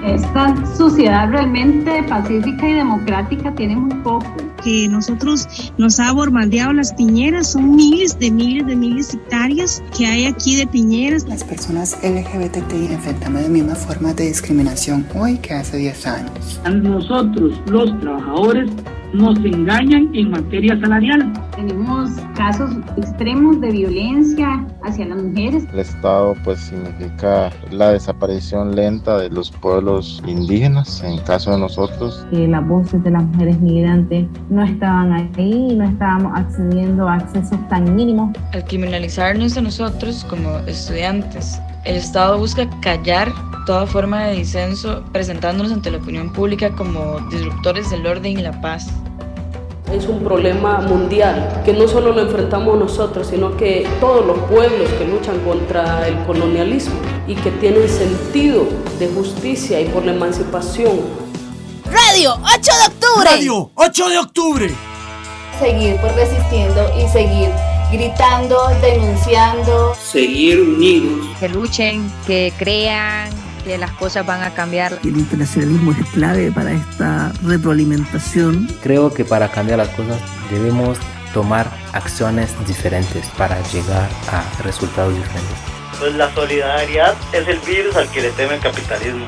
Esta sociedad realmente pacífica y democrática tiene muy poco. Que nosotros nos ha bombardeado las piñeras, son miles de hectáreas que hay aquí de piñeras. Las personas LGBTI enfrentamos las mismas formas de discriminación hoy que hace 10 años. A nosotros, los trabajadores, nos engañan en materia salarial. Tenemos casos extremos de violencia hacia las mujeres. El Estado pues significa la desaparición lenta de los pueblos indígenas, en caso de nosotros. Las voces de las mujeres migrantes no estaban ahí y no estábamos accediendo a accesos tan mínimos. Al criminalizarnos a nosotros como estudiantes, el Estado busca callar toda forma de disenso, presentándonos ante la opinión pública como disruptores del orden y la paz. Es un problema mundial, que no solo lo enfrentamos nosotros, sino que todos los pueblos que luchan contra el colonialismo y que tienen sentido de justicia y por la emancipación. Radio 8 de octubre. Radio 8 de octubre. Seguir resistiendo y seguir gritando, denunciando. Seguir unidos. Que luchen, que crean que las cosas van a cambiar. El internacionalismo es clave para esta retroalimentación. Creo que para cambiar las cosas debemos tomar acciones diferentes para llegar a resultados diferentes. Pues la solidaridad es el virus al que le teme el capitalismo.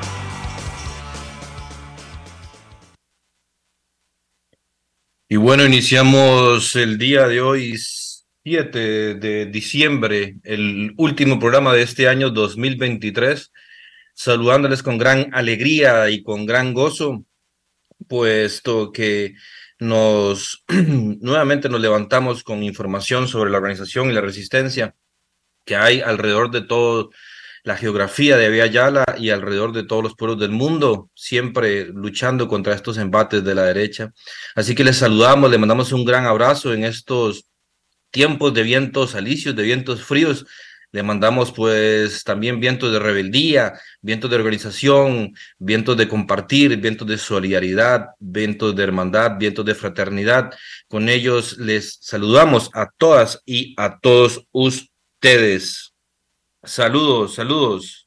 Y bueno, iniciamos el día de hoy, 7 de diciembre, el último programa de este año 2023, saludándoles con gran alegría y con gran gozo, puesto que nuevamente nos levantamos con información sobre la organización y la resistencia que hay alrededor de toda la geografía de Vía Yala y alrededor de todos los pueblos del mundo, siempre luchando contra estos embates de la derecha. Así que les saludamos, les mandamos un gran abrazo en estos tiempos de vientos alisios, de vientos fríos. Le mandamos pues también vientos de rebeldía, vientos de organización, vientos de compartir, vientos de solidaridad, vientos de hermandad, vientos de fraternidad. Con ellos les saludamos a todas y a todos ustedes. Saludos, saludos.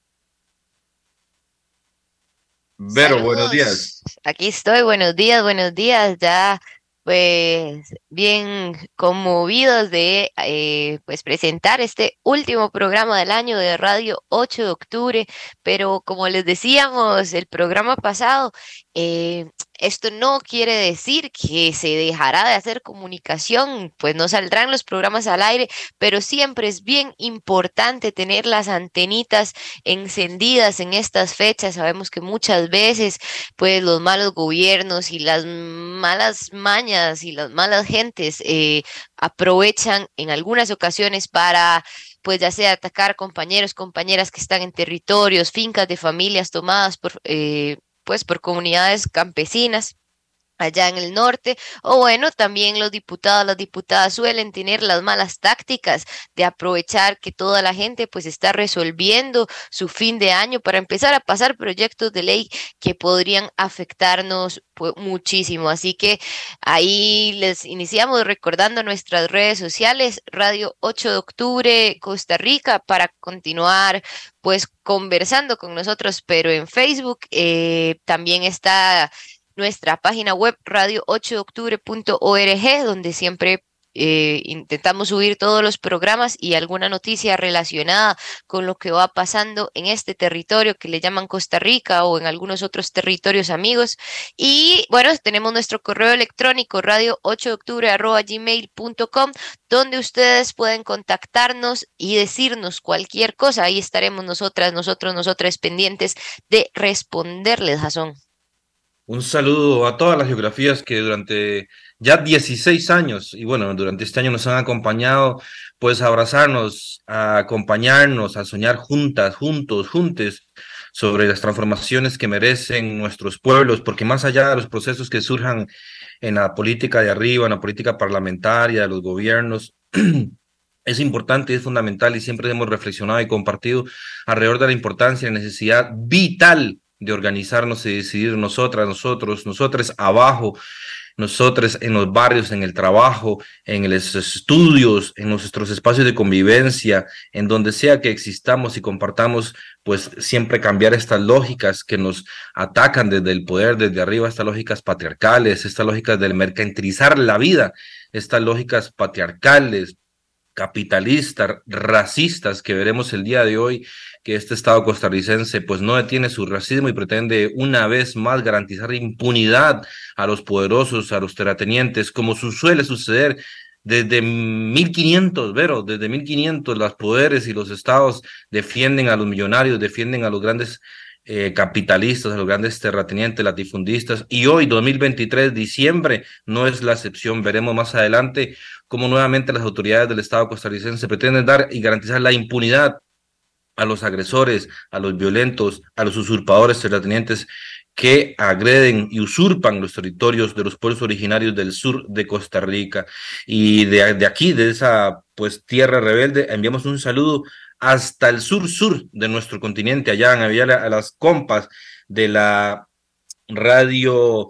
Vero, saludos. Buenos días. Aquí estoy, buenos días, ya pues bien conmovidos de pues presentar este último programa del año de Radio 8 de octubre, pero como les decíamos el programa pasado, esto no quiere decir que se dejará de hacer comunicación, pues no saldrán los programas al aire, pero siempre es bien importante tener las antenitas encendidas en estas fechas. Sabemos que muchas veces pues los malos gobiernos y las malas mañas y las malas gentes aprovechan en algunas ocasiones para pues ya sea atacar compañeros, compañeras que están en territorios, fincas de familias tomadas pues por comunidades campesinas allá en el norte, o bueno, también los diputados, las diputadas suelen tener las malas tácticas de aprovechar que toda la gente pues está resolviendo su fin de año para empezar a pasar proyectos de ley que podrían afectarnos pues, muchísimo. Así que ahí les iniciamos recordando nuestras redes sociales, Radio 8 de octubre Costa Rica, para continuar pues conversando con nosotros, pero en Facebook también está nuestra página web radio8deoctubre.org, donde siempre intentamos subir todos los programas y alguna noticia relacionada con lo que va pasando en este territorio que le llaman Costa Rica o en algunos otros territorios amigos. Y bueno, tenemos nuestro correo electrónico radio8deoctubre@gmail.com, donde ustedes pueden contactarnos y decirnos cualquier cosa. Ahí estaremos nosotras pendientes de responderles, Jason. Un saludo a todas las geografías que durante ya 16 años, y bueno, durante este año nos han acompañado, pues a abrazarnos, a acompañarnos, a soñar juntas, juntos, juntes, sobre las transformaciones que merecen nuestros pueblos, porque más allá de los procesos que surjan en la política de arriba, en la política parlamentaria, de los gobiernos, es importante y es fundamental, y siempre hemos reflexionado y compartido alrededor de la importancia y la necesidad vital de organizarnos y decidir nosotras, nosotros, nosotres abajo, nosotros en los barrios, en el trabajo, en los estudios, en nuestros espacios de convivencia, en donde sea que existamos y compartamos, pues siempre cambiar estas lógicas que nos atacan desde el poder, desde arriba, estas lógicas patriarcales, estas lógicas del mercantilizar la vida, estas lógicas patriarcales, capitalistas, racistas que veremos el día de hoy, que este Estado costarricense pues no detiene su racismo y pretende una vez más garantizar impunidad a los poderosos, a los terratenientes, como suele suceder desde 1500, Vero, desde 1500 los poderes y los estados defienden a los millonarios, defienden a los grandes capitalistas, a los grandes terratenientes, latifundistas, y hoy, 2023, diciembre, no es la excepción. Veremos más adelante cómo nuevamente las autoridades del Estado costarricense pretenden dar y garantizar la impunidad a los agresores, a los violentos, a los usurpadores terratenientes que agreden y usurpan los territorios de los pueblos originarios del sur de Costa Rica. Y de aquí, de esa pues tierra rebelde, enviamos un saludo hasta el sur de nuestro continente, allá en Aviala, a las compas de la radio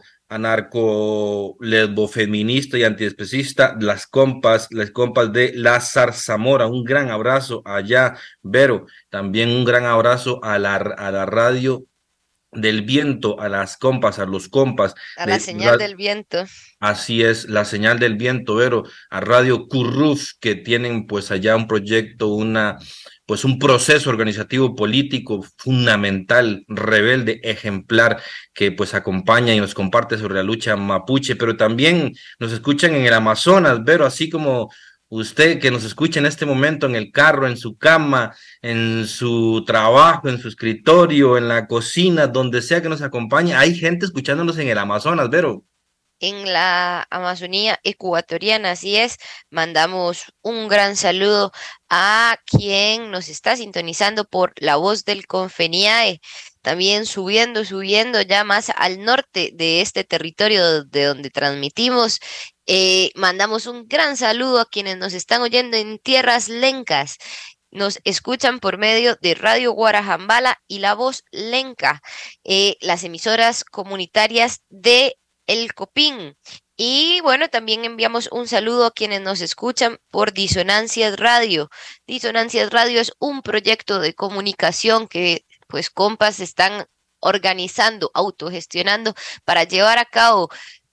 anarco-lesbofeminista y antiespecista, las compas de la Zarzamora. Un gran abrazo allá, Vero. También un gran abrazo a la radio del viento, a las compas, a los compas. A la señal del viento. Así es, la señal del viento, Vero, a Radio Curruf, que tienen pues allá un proyecto, un proceso organizativo político fundamental, rebelde, ejemplar, que pues acompaña y nos comparte sobre la lucha mapuche, pero también nos escuchan en el Amazonas, Vero, así como usted que nos escucha en este momento en el carro, en su cama, en su trabajo, en su escritorio, en la cocina, donde sea que nos acompañe, hay gente escuchándonos en el Amazonas, Vero. En la Amazonía ecuatoriana, así es. Mandamos un gran saludo a quien nos está sintonizando por La Voz del Confeniae, también subiendo ya más al norte de este territorio de donde transmitimos. Mandamos un gran saludo a quienes nos están oyendo en tierras lencas. Nos escuchan por medio de Radio Guarajambala y La Voz Lenca, las emisoras comunitarias de El Copín. Y bueno, también enviamos un saludo a quienes nos escuchan por Disonancias Radio. Disonancias Radio es un proyecto de comunicación que pues compas están organizando, autogestionando para llevar a cabo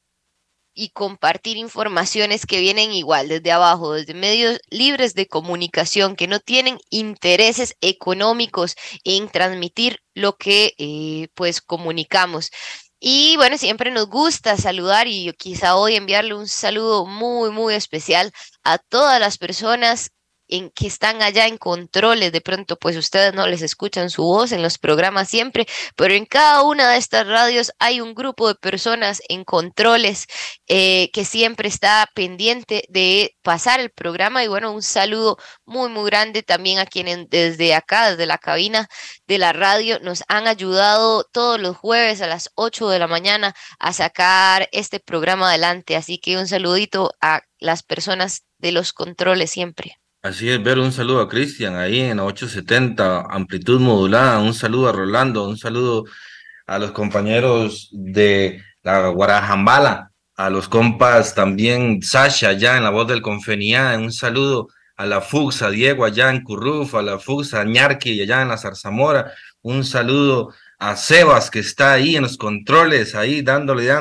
y compartir informaciones que vienen igual desde abajo, desde medios libres de comunicación que no tienen intereses económicos en transmitir lo que pues comunicamos. Y bueno, siempre nos gusta saludar y quizá hoy enviarle un saludo muy, muy especial a todas las personas que están allá en controles. De pronto pues ustedes no les escuchan su voz en los programas siempre, pero en cada una de estas radios hay un grupo de personas en controles que siempre está pendiente de pasar el programa. Y bueno, un saludo muy muy grande también a quienes desde acá, desde la cabina de la radio, nos han ayudado todos los jueves a las 8 de la mañana a sacar este programa adelante. Así que un saludito a las personas de los controles siempre. Así es, Vero, un saludo a Cristian ahí en la 870, amplitud modulada, un saludo a Rolando, un saludo a los compañeros de la Guarajambala, a los compas también Sasha allá en La Voz del Confeniae, un saludo a la Fuxa, a Diego allá en Curruf, a la Fuxa, a Ñarqui allá en la Zarzamora, un saludo a Sebas que está ahí en los controles, ahí dándole,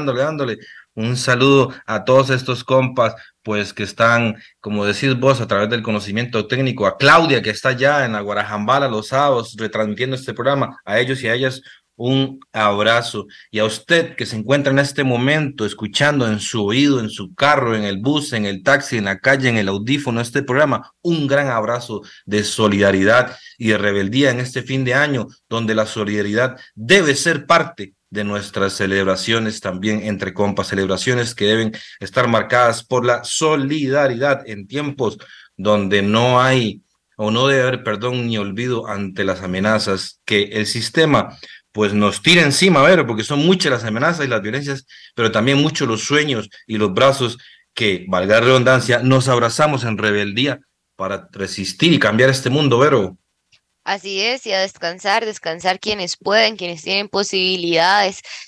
un saludo a todos estos compas, pues que están, como decís vos, a través del conocimiento técnico, a Claudia que está allá en la Guarajambala los sábados retransmitiendo este programa, a ellos y a ellas un abrazo, y a usted que se encuentra en este momento escuchando en su oído, en su carro, en el bus, en el taxi, en la calle, en el audífono este programa, un gran abrazo de solidaridad y de rebeldía en este fin de año, donde la solidaridad debe ser parte de nuestras celebraciones también entre compas, celebraciones que deben estar marcadas por la solidaridad en tiempos donde no hay o no debe haber perdón ni olvido ante las amenazas que el sistema pues nos tira encima, a ver, porque son muchas las amenazas y las violencias, pero también muchos los sueños y los brazos que, valga la redundancia, nos abrazamos en rebeldía para resistir y cambiar este mundo, Vero. Así es, y a descansar quienes pueden, quienes tienen posibilidades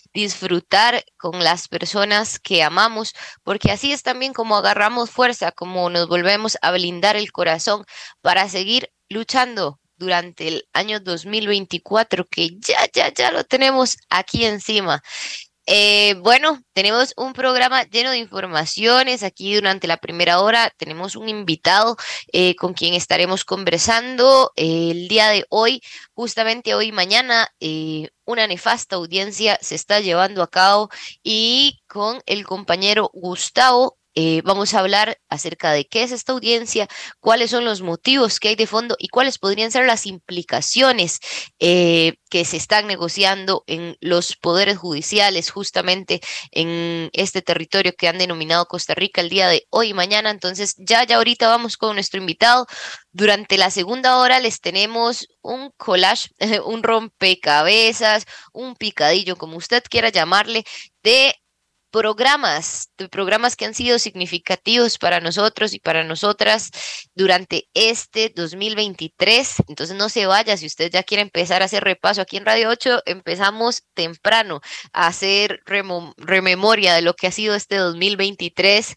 disfrutar con las personas que amamos, porque así es también como agarramos fuerza, como nos volvemos a blindar el corazón para seguir luchando durante el año 2024, que ya lo tenemos aquí encima. Bueno, tenemos un programa lleno de informaciones. Aquí durante la primera hora tenemos un invitado con quien estaremos conversando el día de hoy. Justamente hoy y mañana una nefasta audiencia se está llevando a cabo y con el compañero Gustavo vamos a hablar acerca de qué es esta audiencia, cuáles son los motivos que hay de fondo y cuáles podrían ser las implicaciones que se están negociando en los poderes judiciales justamente en este territorio que han denominado Costa Rica el día de hoy y mañana. Entonces ya ahorita vamos con nuestro invitado. Durante la segunda hora les tenemos un collage, un rompecabezas, un picadillo, como usted quiera llamarle, de programas que han sido significativos para nosotros y para nosotras durante este 2023. Entonces no se vaya, si usted ya quiere empezar a hacer repaso aquí en Radio 8, empezamos temprano a hacer rememoria de lo que ha sido este 2023,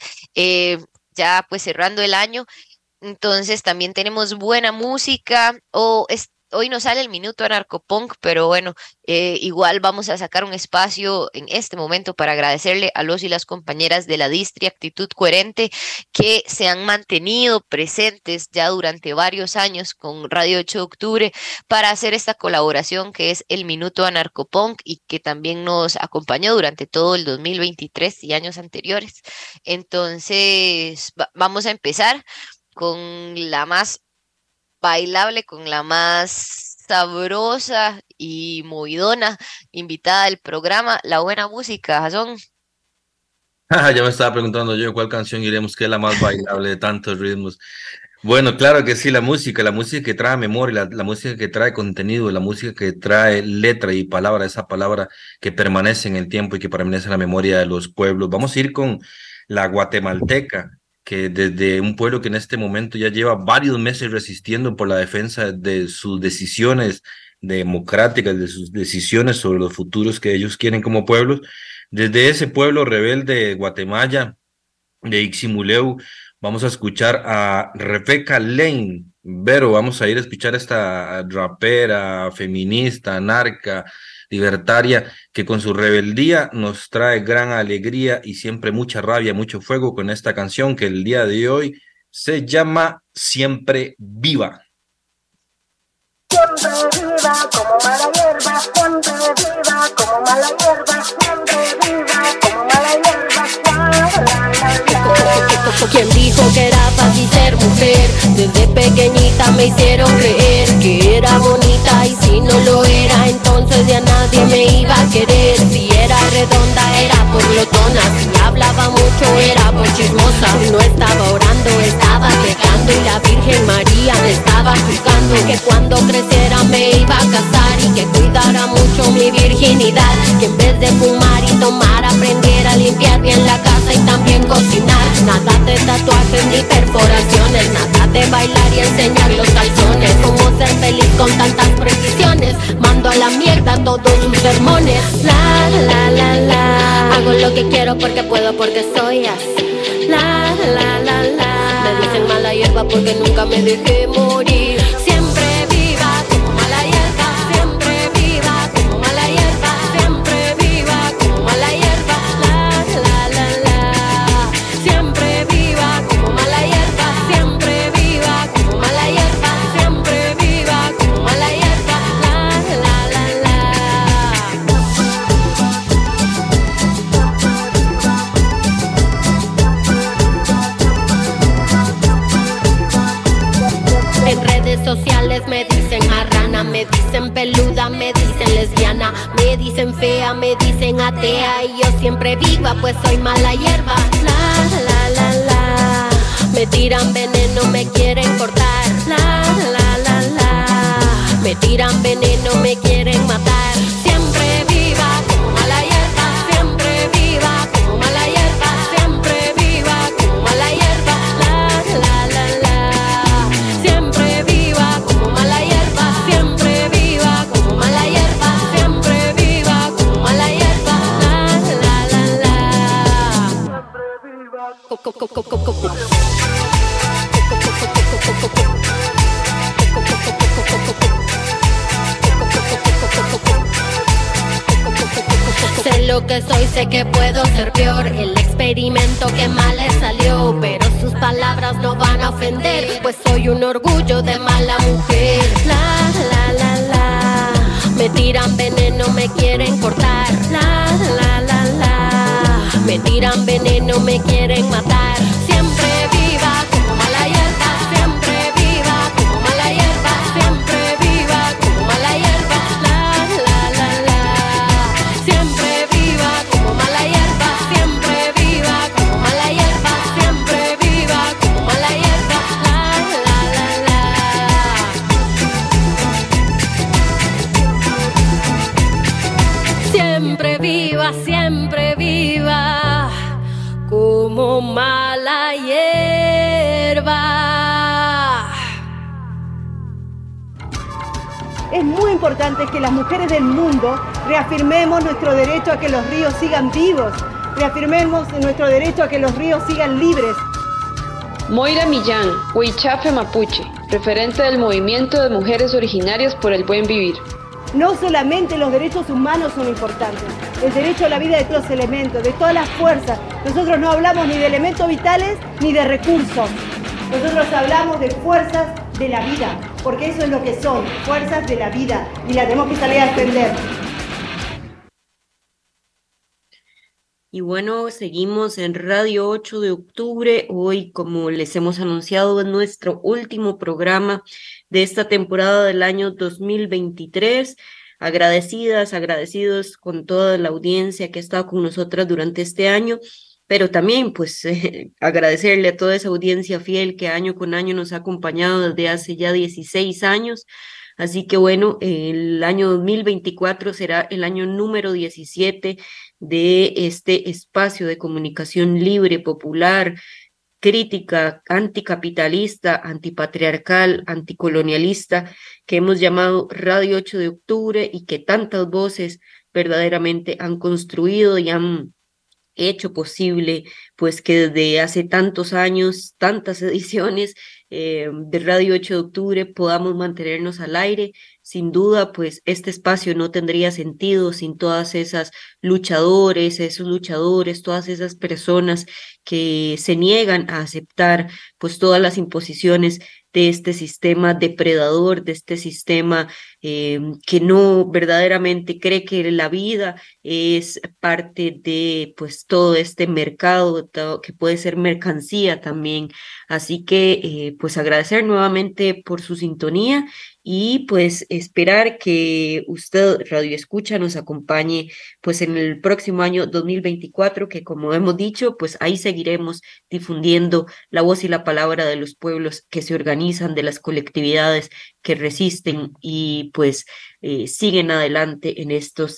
ya pues cerrando el año. Entonces también tenemos buena música, hoy no sale el minuto anarcopunk, pero bueno, igual vamos a sacar un espacio en este momento para agradecerle a los y las compañeras de la Distri Actitud Coherente que se han mantenido presentes ya durante varios años con Radio 8 de Octubre para hacer esta colaboración que es el minuto anarcopunk y que también nos acompañó durante todo el 2023 y años anteriores. Entonces, vamos a empezar con la más bailable, con la más sabrosa y movidona invitada del programa, la buena música, Jason. Ya me estaba preguntando yo cuál canción iremos, que es la más bailable de tantos ritmos. Bueno, claro que sí, la música que trae memoria, la música que trae contenido, la música que trae letra y palabra, esa palabra que permanece en el tiempo y que permanece en la memoria de los pueblos. Vamos a ir con la guatemalteca, que desde un pueblo que en este momento ya lleva varios meses resistiendo por la defensa de sus decisiones democráticas, de sus decisiones sobre los futuros que ellos quieren como pueblos, desde ese pueblo rebelde de Guatemala, de Iximuleu, vamos a escuchar a Rebeca Lane. Vero, vamos a ir a escuchar a esta rapera, feminista, anarca, libertaria, que con su rebeldía nos trae gran alegría y siempre mucha rabia, mucho fuego con esta canción que el día de hoy se llama Siempre Viva. Siempre viva como mala hierba, siempre viva como mala hierba, siempre viva como mala hierba. Quien dijo que era fácil ser mujer, desde pequeñita me hicieron creer que era bonita y si no lo era, entonces ya nadie me iba a querer. Si era redonda era por glotona, si hablaba mucho era por chismosa. No estaba orando, estaba pecando y la Virgen María me estaba juzgando. Que cuando creciera me iba a casar y que cuidara mucho mi virginidad. Que en vez de fumar y tomar aprendiera a limpiar bien la casa y también cocinar. Nada de tatuajes ni perforaciones, nada de bailar y enseñar los calzones. Cómo ser feliz con tantas precisiones, mando a la mierda todos sus sermones. La la la la, hago lo que quiero porque puedo, porque soy así. La la la la, me dicen mala hierba porque nunca me dejé morir. Siempre viva como mala hierba, siempre viva como mala hierba, siempre viva como mala hierba. La la la la, siempre viva como mala hierba, siempre viva como mala hierba, siempre viva como mala hierba. La la la la. En redes sociales me dicen marrana, me dicen peluda, me dicen lesbiana, me dicen fea, me dicen atea y yo siempre viva pues soy mala hierba. La la la la, me tiran veneno, me quieren cortar. La la la la, me tiran veneno, me quieren matar. Siempre viva como mala hierba, siempre viva como mala hierba, siempre viva como mala hierba. La la la la, siempre viva como mala hierba, siempre viva como mala hierba, siempre viva como mala hierba. Sé lo que soy, sé que puedo ser peor. El experimento que mal le salió, pero sus palabras no van a ofender, pues soy un orgullo de mala mujer. La, la, la, la. Me tiran veneno, me quieren cortar. La, la, la, la. Me tiran veneno, me quieren matar. Siempre viva como mala hierba. Siempre viva como mala hierba. Siempre viva como mala hierba. La, la, la, la. Siempre viva como mala hierba. Siempre viva como mala hierba. Siempre viva como mala hierba. La, la, la, la. Siempre viva como mala hierba. Es muy importante que las mujeres del mundo reafirmemos nuestro derecho a que los ríos sigan vivos, reafirmemos nuestro derecho a que los ríos sigan libres. Moira Millán, Huichafe Mapuche, referente del Movimiento de Mujeres Originarias por el Buen Vivir. No solamente los derechos humanos son importantes, el derecho a la vida de todos los elementos, de todas las fuerzas. Nosotros no hablamos ni de elementos vitales ni de recursos. Nosotros hablamos de fuerzas de la vida, porque eso es lo que son, fuerzas de la vida, y la tenemos que salir a defender. Y bueno, seguimos en Radio 8 de octubre. Hoy, como les hemos anunciado, es nuestro último programa de esta temporada del año 2023. Agradecidos con toda la audiencia que ha estado con nosotras durante este año, pero también pues agradecerle a toda esa audiencia fiel que año con año nos ha acompañado desde hace ya 16 años. Así que bueno, el año 2024 será el año número 17 de este espacio de comunicación libre, popular, crítica, anticapitalista, antipatriarcal, anticolonialista, que hemos llamado Radio 8 de octubre y que tantas voces verdaderamente han construido y han hecho posible, pues que desde hace tantos años, tantas ediciones de Radio 8 de octubre podamos mantenernos al aire. Sin duda, pues este espacio no tendría sentido sin todas esas esos luchadores, todas esas personas que se niegan a aceptar pues todas las imposiciones de este sistema depredador, de este sistema que no verdaderamente cree que la vida es parte de pues todo este mercado que puede ser mercancía también. Así que pues agradecer nuevamente por su sintonía y pues esperar que usted, Radio Escucha, nos acompañe pues en el próximo año 2024, que como hemos dicho, pues ahí seguiremos difundiendo la voz y la palabra de los pueblos que se organizan, de las colectividades que resisten y pues siguen adelante en estos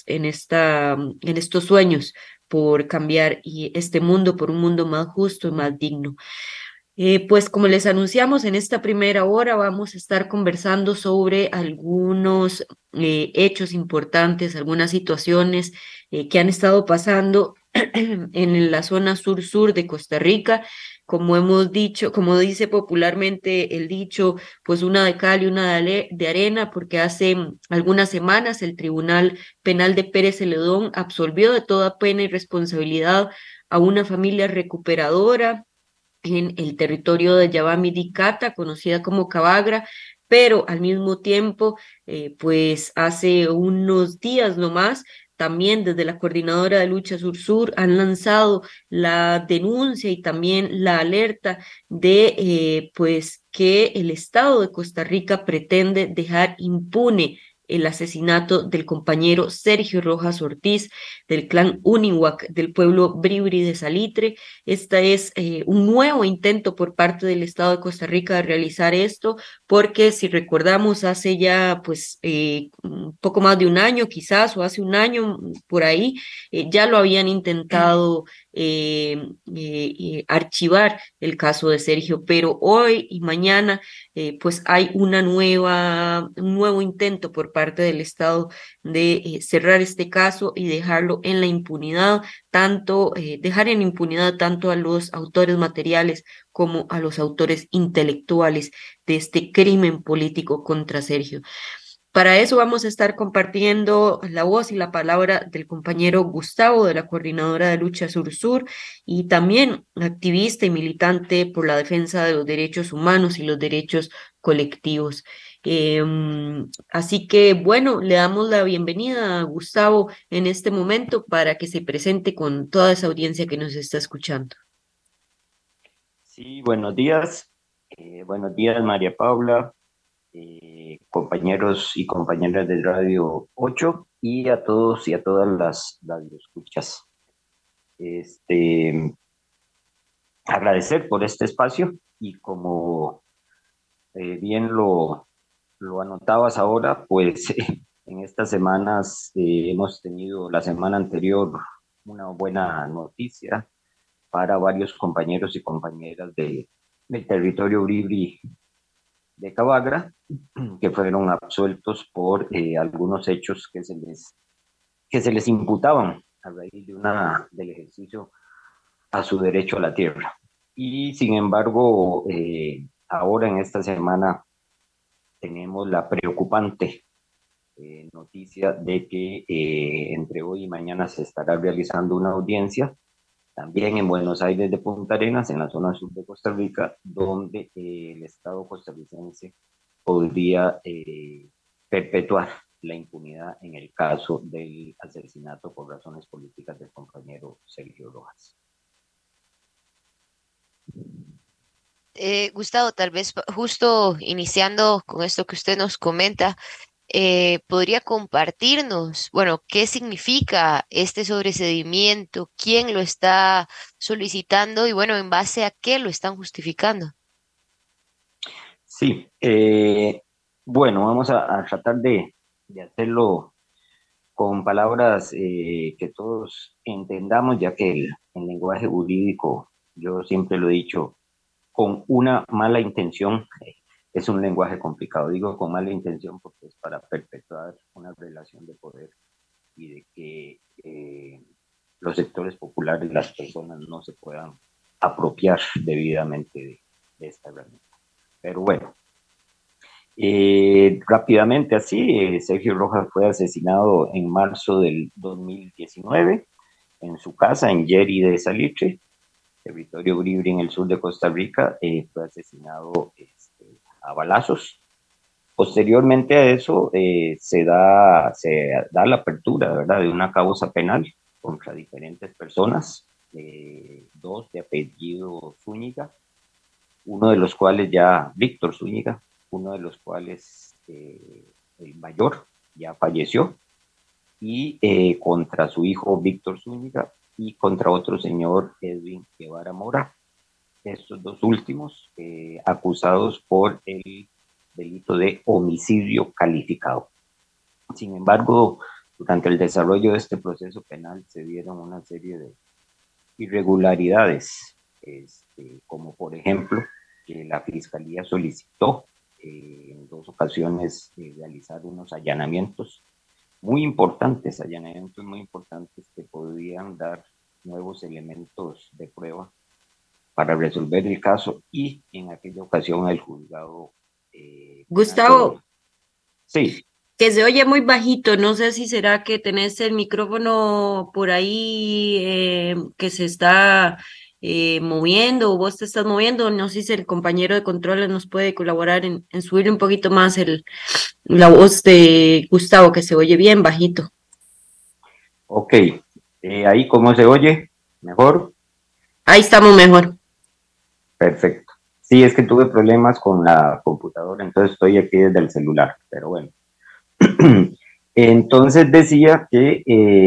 sueños por cambiar este mundo por un mundo más justo y más digno. Pues como les anunciamos, en esta primera hora vamos a estar conversando sobre algunos hechos importantes, algunas situaciones que han estado pasando en la zona sur-sur de Costa Rica. Como hemos dicho, como dice popularmente el dicho, pues una de cal y una de arena, porque hace algunas semanas el Tribunal Penal de Pérez Celedón absolvió de toda pena y responsabilidad a una familia recuperadora en el territorio de Yabamí-Dicata, conocida como Cabagra, pero al mismo tiempo, pues hace unos días nomás, también desde la Coordinadora de Lucha Sur-Sur han lanzado la denuncia y también la alerta de pues que el Estado de Costa Rica pretende dejar impune el asesinato del compañero Sergio Rojas Ortiz del clan Unihuac del pueblo Bribri de Salitre. Este es un nuevo intento por parte del Estado de Costa Rica de realizar esto, porque si recordamos hace ya pues un poco más de un año quizás, o hace un año por ahí, ya lo habían intentado archivar el caso de Sergio, pero hoy y mañana pues hay un nuevo intento por parte del Estado de cerrar este caso y dejarlo en la impunidad, dejar en impunidad tanto a los autores materiales como a los autores intelectuales de este crimen político contra Sergio. Para eso vamos a estar compartiendo la voz y la palabra del compañero Gustavo de la Coordinadora de Lucha Sur-Sur y también activista y militante por la defensa de los derechos humanos y los derechos colectivos. Así que bueno, le damos la bienvenida a Gustavo en este momento para que se presente con toda esa audiencia que nos está escuchando. Sí, buenos días. Buenos días, María Paula. Compañeros y compañeras del Radio 8 y a todos y a todas las radioescuchas. Agradecer por este espacio y como bien lo anotabas ahora, pues en estas semanas hemos tenido la semana anterior una buena noticia para varios compañeros y compañeras del territorio Bribri de Cabagra, que fueron absueltos por algunos hechos que se les imputaban a raíz del ejercicio a su derecho a la tierra. Y sin embargo, ahora en esta semana tenemos la preocupante noticia de que entre hoy y mañana se estará realizando una audiencia también en Buenos Aires de Punta Arenas, en la zona sur de Costa Rica, donde el Estado costarricense podría perpetuar la impunidad en el caso del asesinato por razones políticas del compañero Sergio Rojas. Gustavo, tal vez justo iniciando con esto que usted nos comenta, ¿podría compartirnos, bueno, qué significa este sobreseimiento, quién lo está solicitando y, bueno, en base a qué lo están justificando? Sí, bueno, vamos a tratar de hacerlo con palabras que todos entendamos, ya que el lenguaje jurídico, yo siempre lo he dicho, con una mala intención, es un lenguaje complicado. Digo con mala intención porque es para perpetuar una relación de poder y de que los sectores populares, las personas, no se puedan apropiar debidamente de esta herramienta. Pero bueno, rápidamente así, Sergio Rojas fue asesinado en marzo del 2019 en su casa en Yeri de Salitre, territorio Bribri en el sur de Costa Rica. Fue asesinado a balazos. Posteriormente a eso se da la apertura, ¿verdad?, de una causa penal contra diferentes personas, dos de apellido Zúñiga, uno de los cuales ya, Víctor Zúñiga, uno de los cuales el mayor ya falleció, y contra su hijo Víctor Zúñiga y contra otro señor Edwin Guevara Mora. Estos dos últimos acusados por el delito de homicidio calificado. Sin embargo, durante el desarrollo de este proceso penal se dieron una serie de irregularidades, como por ejemplo que la Fiscalía solicitó en dos ocasiones realizar unos allanamientos muy importantes que podían dar nuevos elementos de prueba para resolver el caso, y en aquella ocasión el juzgado... Gustavo, sí, que se oye muy bajito, no sé si será que tenés el micrófono por ahí que se está moviendo o vos te estás moviendo, no sé si el compañero de controles nos puede colaborar en subir un poquito más la voz de Gustavo, que se oye bien bajito. Ok, ahí cómo se oye, ¿mejor? Ahí estamos mejor. Perfecto. Sí, es que tuve problemas con la computadora, entonces estoy aquí desde el celular, pero bueno. Entonces decía que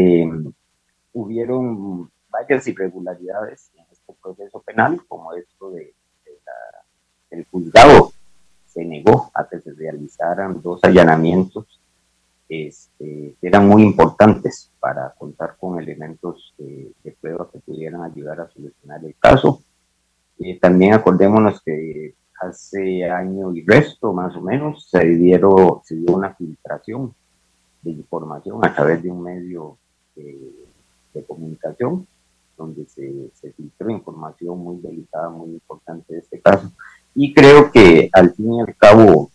hubieron varias irregularidades en este proceso penal, como esto del juzgado se negó a que se realizaran dos allanamientos que eran muy importantes para contar con elementos de prueba que pudieran ayudar a solucionar el caso. También acordémonos que hace año y resto, más o menos, se dio una filtración de información a través de un medio de comunicación, donde se filtró información muy delicada, muy importante de este caso. Y creo que al fin y al cabo,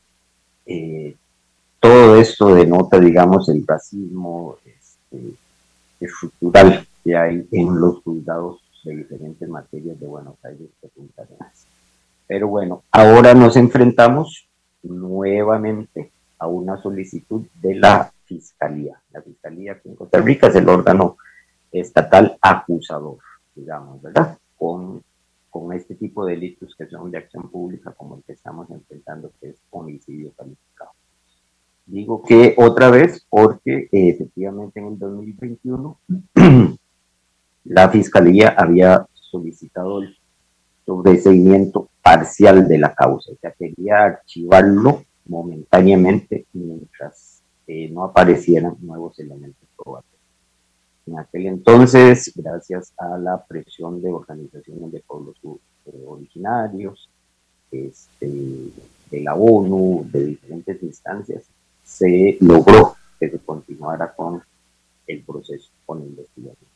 todo esto denota, digamos, el racismo estructural que hay en los juzgados de diferentes materias de Buenos Aires y Punta Arenas. Pero bueno, ahora nos enfrentamos nuevamente a una solicitud de la Fiscalía. La Fiscalía aquí en Costa Rica es el órgano estatal acusador, digamos, ¿verdad? Con este tipo de delitos que son de acción pública, como el que estamos enfrentando, que es homicidio calificado. Digo que otra vez porque efectivamente en el 2021 la Fiscalía había solicitado el sobreseimiento parcial de la causa, o sea, quería archivarlo momentáneamente mientras no aparecieran nuevos elementos probatorios. En aquel entonces, gracias a la presión de organizaciones de pueblos originarios, de la ONU, de diferentes instancias, se logró que se continuara con el proceso, con la investigación.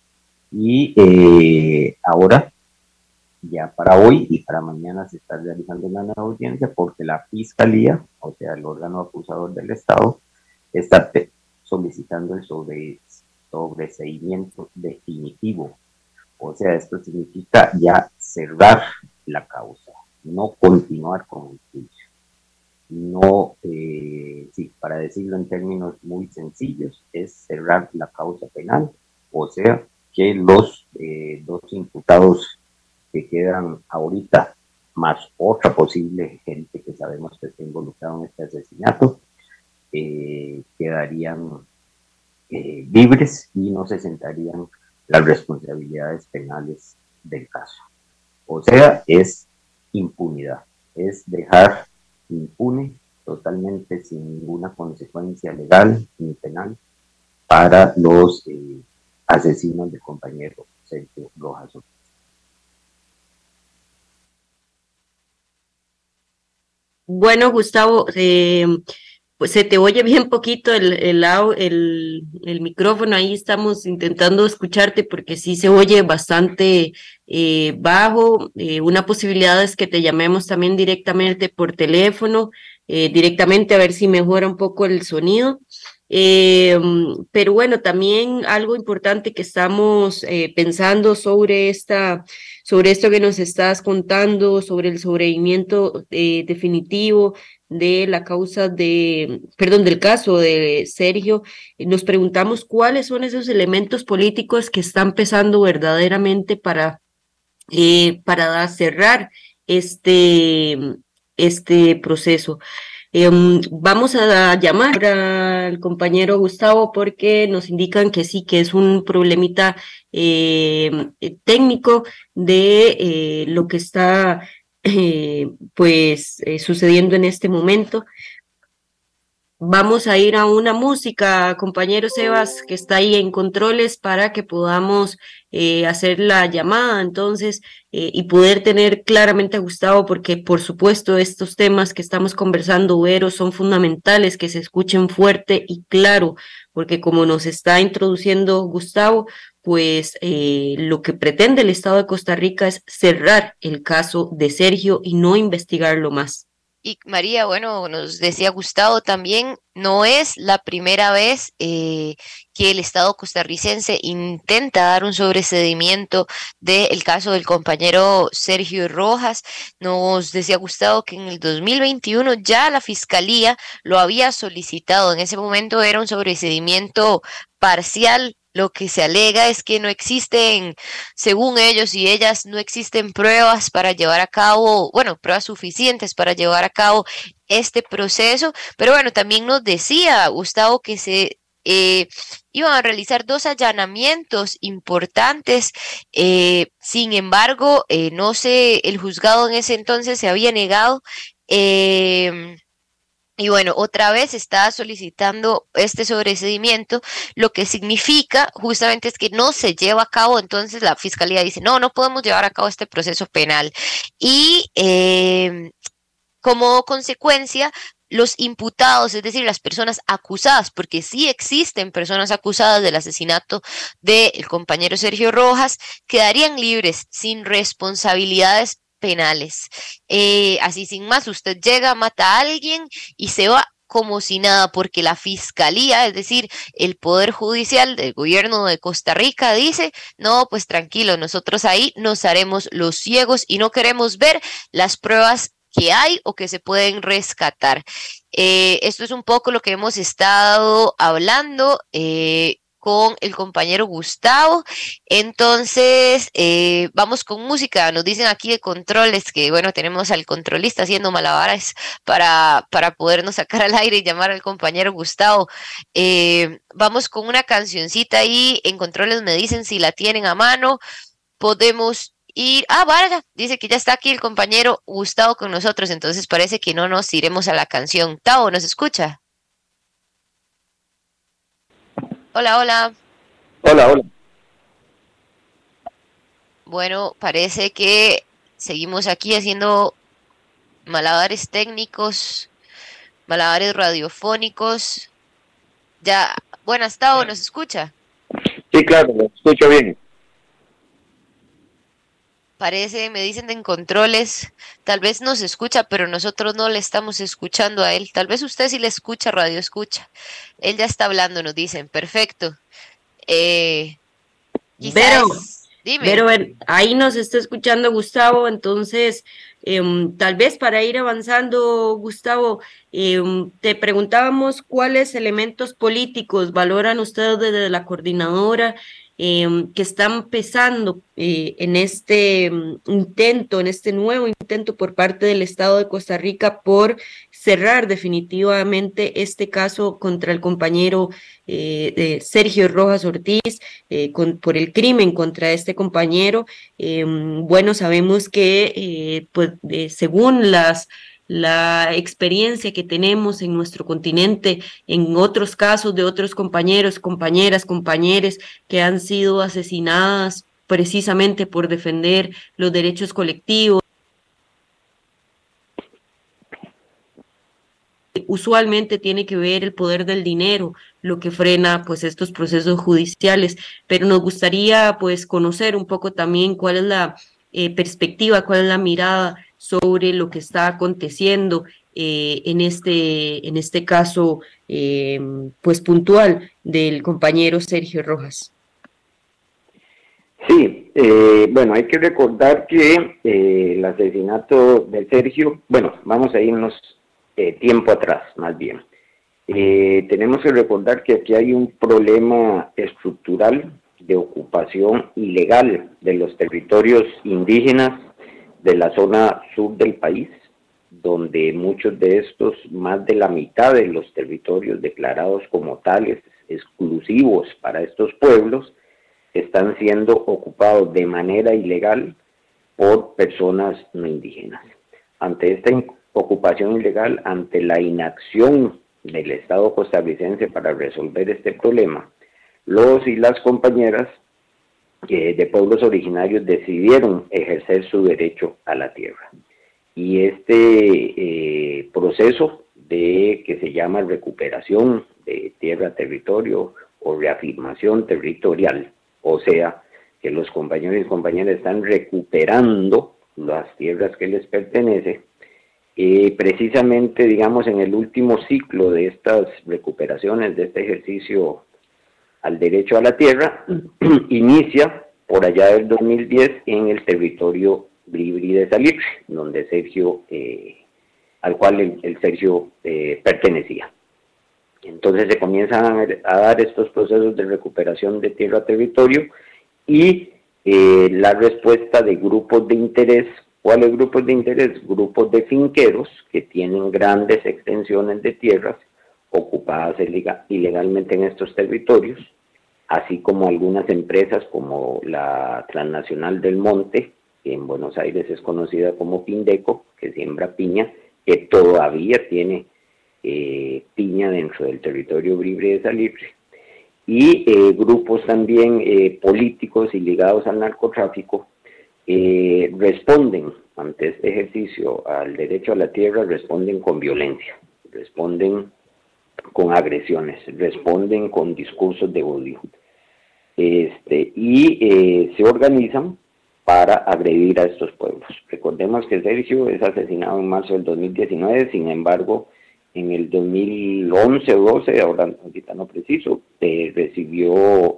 Y ahora, ya para hoy y para mañana se está realizando una nueva audiencia porque la Fiscalía, o sea, el órgano acusador del Estado, está solicitando el sobreseimiento definitivo. O sea, esto significa ya cerrar la causa, no continuar con el juicio. No, sí, para decirlo en términos muy sencillos, es cerrar la causa penal, o sea, que los dos imputados que quedan ahorita, más otra posible gente que sabemos que está involucrada en este asesinato, quedarían libres y no se sentarían las responsabilidades penales del caso. O sea, es impunidad, es dejar impune, totalmente sin ninguna consecuencia legal ni penal para los asesinos del compañero Sergio Rojas. Bueno, Gustavo, pues se te oye bien poquito el micrófono, ahí estamos intentando escucharte porque sí se oye bastante bajo. Una posibilidad es que te llamemos también directamente por teléfono, directamente a ver si mejora un poco el sonido. Pero bueno, también algo importante que estamos pensando sobre esto que nos estás contando, sobre el sobreseimiento definitivo de la causa del caso de Sergio, nos preguntamos cuáles son esos elementos políticos que están pesando verdaderamente para cerrar este proceso. Vamos a llamar al compañero Gustavo porque nos indican que sí, que es un problemita técnico de lo que está sucediendo en este momento. Vamos a ir a una música, compañero Sebas, que está ahí en controles, para que podamos hacer la llamada, entonces, y poder tener claramente a Gustavo, porque por supuesto estos temas que estamos conversando, Vero, son fundamentales que se escuchen fuerte y claro, porque como nos está introduciendo Gustavo, pues lo que pretende el Estado de Costa Rica es cerrar el caso de Sergio y no investigarlo más. Y María, bueno, nos decía Gustavo también, no es la primera vez que el Estado costarricense intenta dar un sobreseimiento del caso del compañero Sergio Rojas. Nos decía Gustavo que en el 2021 ya la Fiscalía lo había solicitado. En ese momento era un sobreseimiento parcial. Lo que se alega es que no existen, según ellos y ellas, no existen pruebas para llevar a cabo, pruebas suficientes para llevar a cabo este proceso. Pero bueno, también nos decía Gustavo que se iban a realizar 2 allanamientos importantes. Sin embargo, no sé, el juzgado en ese entonces se había negado. Y bueno, otra vez está solicitando este sobreseimiento, lo que significa justamente es que no se lleva a cabo, entonces la fiscalía dice, no podemos llevar a cabo este proceso penal. Y como consecuencia, los imputados, es decir, las personas acusadas, porque sí existen personas acusadas del asesinato del compañero Sergio Rojas, quedarían libres sin responsabilidades penales. Así sin más, usted llega, mata a alguien y se va como si nada, porque la fiscalía, es decir, el Poder Judicial del gobierno de Costa Rica dice, no, pues tranquilo, nosotros ahí nos haremos los ciegos y no queremos ver las pruebas que hay o que se pueden rescatar. Esto es un poco lo que hemos estado hablando con el compañero Gustavo. Entonces, vamos con música. Nos dicen aquí de controles que, bueno, tenemos al controlista haciendo malabares para podernos sacar al aire y llamar al compañero Gustavo. Vamos con una cancioncita ahí. En controles me dicen si la tienen a mano. Podemos ir. Vaya, dice que ya está aquí el compañero Gustavo con nosotros. Entonces parece que no nos iremos a la canción. Tavo, ¿nos escucha? Hola, hola. Hola. Bueno, parece que seguimos aquí haciendo malabares técnicos, malabares radiofónicos. Ya, buenas, Tavo, ¿nos escucha? Sí, claro, lo escucho bien. Parece, me dicen en controles, tal vez nos escucha, pero nosotros no le estamos escuchando a él. Tal vez usted sí le escucha, radio escucha. Él ya está hablando, nos dicen. Perfecto. Pero ahí nos está escuchando Gustavo, entonces tal vez para ir avanzando, Gustavo, te preguntábamos cuáles elementos políticos valoran ustedes desde la coordinadora que están pesando en este intento, en este nuevo intento por parte del Estado de Costa Rica por cerrar definitivamente este caso contra el compañero Sergio Rojas Ortiz, por el crimen contra este compañero. Bueno, sabemos que según la experiencia que tenemos en nuestro continente, en otros casos de otros compañeros, compañeras, compañeros que han sido asesinadas precisamente por defender los derechos colectivos. Usualmente tiene que ver el poder del dinero, lo que frena pues estos procesos judiciales, pero nos gustaría pues conocer un poco también cuál es la perspectiva, cuál es la mirada sobre lo que está aconteciendo en este caso pues puntual del compañero Sergio Rojas. Sí, bueno, hay que recordar que el asesinato de Sergio, bueno, vamos a irnos tiempo atrás, más bien. Tenemos que recordar que aquí hay un problema estructural de ocupación ilegal de los territorios indígenas de la zona sur del país, donde muchos de estos, más de la mitad de los territorios declarados como tales, exclusivos para estos pueblos, están siendo ocupados de manera ilegal por personas no indígenas. Ante esta ocupación ilegal, ante la inacción del Estado costarricense para resolver este problema, los y las compañeras de pueblos originarios decidieron ejercer su derecho a la tierra. Y este proceso que se llama recuperación de tierra-territorio o reafirmación territorial, o sea, que los compañeros y compañeras están recuperando las tierras que les pertenecen, precisamente, digamos, en el último ciclo de estas recuperaciones, de este ejercicio al derecho a la tierra, inicia por allá del 2010 en el territorio Bribri de Salitre, donde Sergio, al cual el Sergio pertenecía. Entonces se comienzan a dar estos procesos de recuperación de tierra-territorio y la respuesta de grupos de interés. ¿Cuáles grupos de interés? Grupos de finqueros que tienen grandes extensiones de tierras ocupadas ilegalmente en estos territorios, así como algunas empresas como la Transnacional del Monte, que en Buenos Aires es conocida como Pindeco, que siembra piña, que todavía tiene piña dentro del territorio libre de Salitre, y grupos también políticos y ligados al narcotráfico responden ante este ejercicio al derecho a la tierra, responden con violencia, responden con agresiones, responden con discursos de odio, y se organizan para agredir a estos pueblos. Recordemos que Sergio es asesinado en marzo del 2019, sin embargo, en el 2011 o 12, ahorita no preciso, recibió